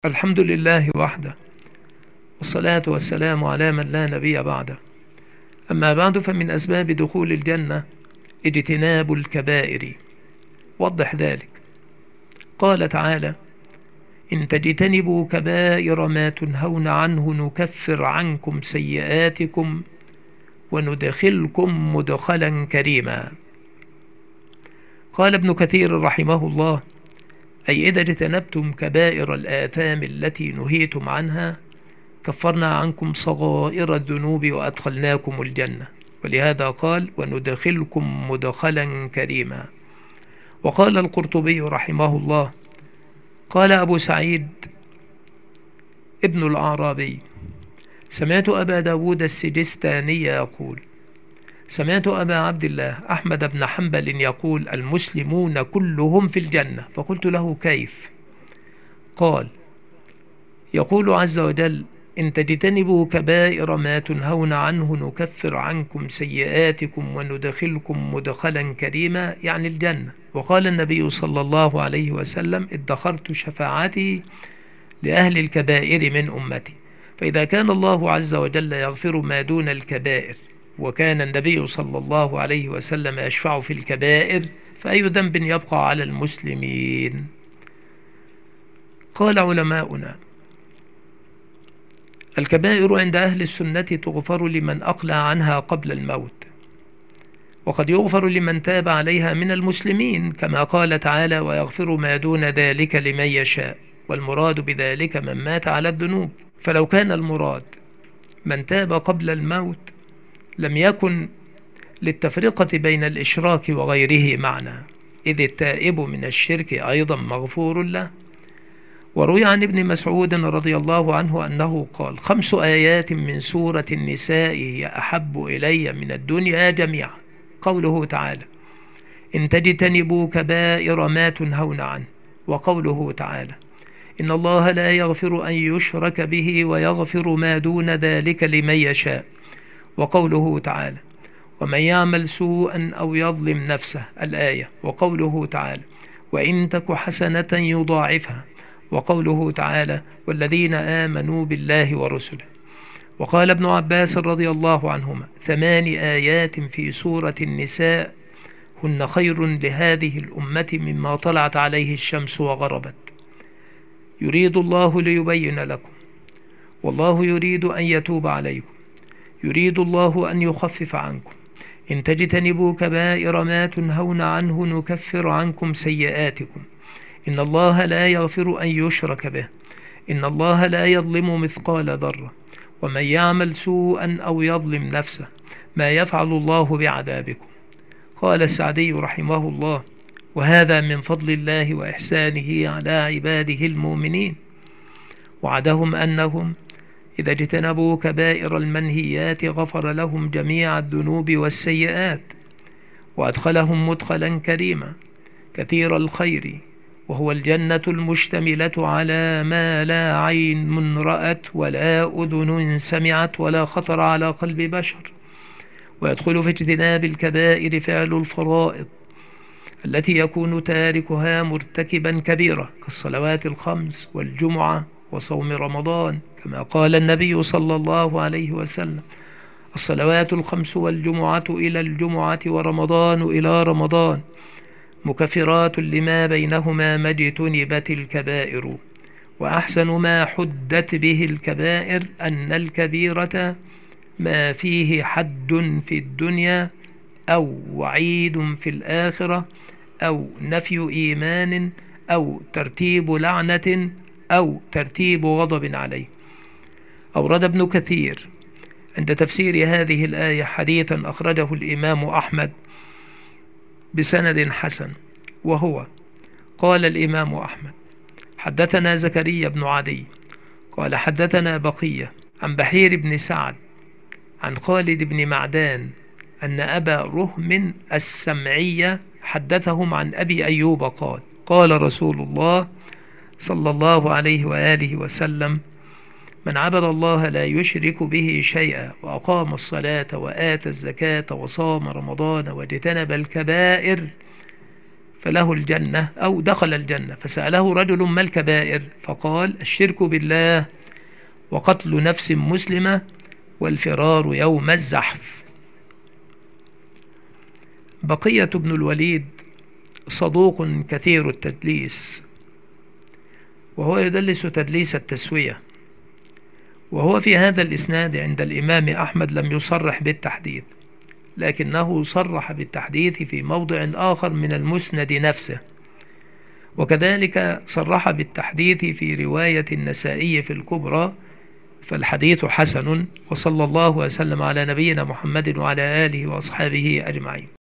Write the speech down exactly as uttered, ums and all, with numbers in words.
الحمد لله وحده، والصلاة والسلام على من لا نبي بعده. أما بعد، فمن أسباب دخول الجنة اجتناب الكبائر. وضح ذلك. قال تعالى: إن تجتنبوا كبائر ما تنهون عنه نكفر عنكم سيئاتكم وندخلكم مدخلا كريما. قال ابن كثير رحمه الله: أي إذا اجتنبتم كبائر الآثام التي نهيتم عنها كفرنا عنكم صغائر الذنوب وأدخلناكم الجنة. ولهذا قال: وندخلكم مدخلا كريما. وقال القرطبي رحمه الله: قال أبو سعيد ابن الأعرابي: سمعت أبا داود السجستاني يقول: سمعت أبا عبد الله أحمد بن حنبل يقول: المسلمون كلهم في الجنة. فقلت له: كيف؟ قال: يقول عز وجل: إن تجتنبوا كبائر ما تنهون عنه نكفر عنكم سيئاتكم وندخلكم مدخلا كريما، يعني الجنة. وقال النبي صلى الله عليه وسلم: ادخرت شفاعتي لأهل الكبائر من أمتي. فإذا كان الله عز وجل يغفر ما دون الكبائر، وكان النبي صلى الله عليه وسلم يشفع في الكبائر، فأي ذنب يبقى على المسلمين؟ قال علماؤنا: الكبائر عند أهل السنة تغفر لمن أقلع عنها قبل الموت، وقد يغفر لمن تاب عليها من المسلمين، كما قال تعالى: ويغفر ما دون ذلك لمن يشاء. والمراد بذلك من مات على الذنوب. فلو كان المراد من تاب قبل الموت لم يكن للتفرقة بين الإشراك وغيره معنى، إذ التائب من الشرك أيضا مغفور له. وروي عن ابن مسعود رضي الله عنه أنه قال: خمس آيات من سورة النساء هي أحب إلي من الدنيا جميعا. قوله تعالى: إن تجتنبوا كبائر ما تنهون عنه. وقوله تعالى: إن الله لا يغفر أن يشرك به ويغفر ما دون ذلك لمن يشاء. وقوله تعالى: ومن يعمل سوءا أو يظلم نفسه، الآية. وقوله تعالى: وإن تك حسنة يضاعفها. وقوله تعالى: والذين آمنوا بالله ورسله. وقال ابن عباس رضي الله عنهما: ثمان آيات في سورة النساء هن خير لهذه الأمة مما طلعت عليه الشمس وغربت. يريد الله ليبين لكم، والله يريد أن يتوب عليكم، يريد الله أن يخفف عنكم. إن تجتنبوا كبائر ما تنهون عنه نكفر عنكم سيئاتكم. إن الله لا يغفر أن يشرك به. إن الله لا يظلم مثقال ذرة. ومن يعمل سوءا أو يظلم نفسه ما يفعل الله بعذابكم. قال السعدي رحمه الله: وهذا من فضل الله وإحسانه على عباده المؤمنين. وعدهم أنهم إذا اجتنبوا كبائر المنهيات غفر لهم جميع الذنوب والسيئات، وأدخلهم مدخلا كريما كثير الخير، وهو الجنة المشتملة على ما لا عين رأت ولا أذن سمعت ولا خطر على قلب بشر. ويدخل في اجتناب الكبائر فعل الفرائض التي يكون تاركها مرتكبا كبيرة، كالصلوات الخمس والجمعة وصوم رمضان، كما قال النبي صلى الله عليه وسلم: الصلوات الخمس والجمعة إلى الجمعة ورمضان إلى رمضان مكفرات لما بينهما ما اجتنبت الكبائر. وأحسن ما حدت به الكبائر أن الكبيرة ما فيه حد في الدنيا أو وعيد في الآخرة أو نفي إيمان أو ترتيب لعنة أو ترتيب غضب عليه. أورد ابن كثير عند تفسير هذه الآية حديثا أخرجه الإمام أحمد بسند حسن، وهو: قال الإمام أحمد: حدثنا زكريا بن عدي قال حدثنا بقية عن بحير بن سعد عن خالد بن معدان أن أبا رهم السمعية حدثهم عن أبي أيوب قال: قال رسول الله صلى الله عليه وآله وسلم: من عبد الله لا يشرك به شيئا وأقام الصلاة وآتى الزكاة وصام رمضان واجتنب الكبائر فله الجنة أو دخل الجنة. فسأله رجل ما الكبائر؟ فقال الشرك بالله وقتل نفس مسلمة والفرار يوم الزحف. بقية بن الوليد صدوق كثير التدليس، وهو يدلس تدليس التسوية، وهو في هذا الإسناد عند الإمام أحمد لم يصرح بالتحديث، لكنه صرح بالتحديث في موضع آخر من المسند نفسه، وكذلك صرح بالتحديث في رواية النسائي في الكبرى، فالحديث حسن. وصلى الله وسلم على نبينا محمد وعلى آله وأصحابه أجمعين.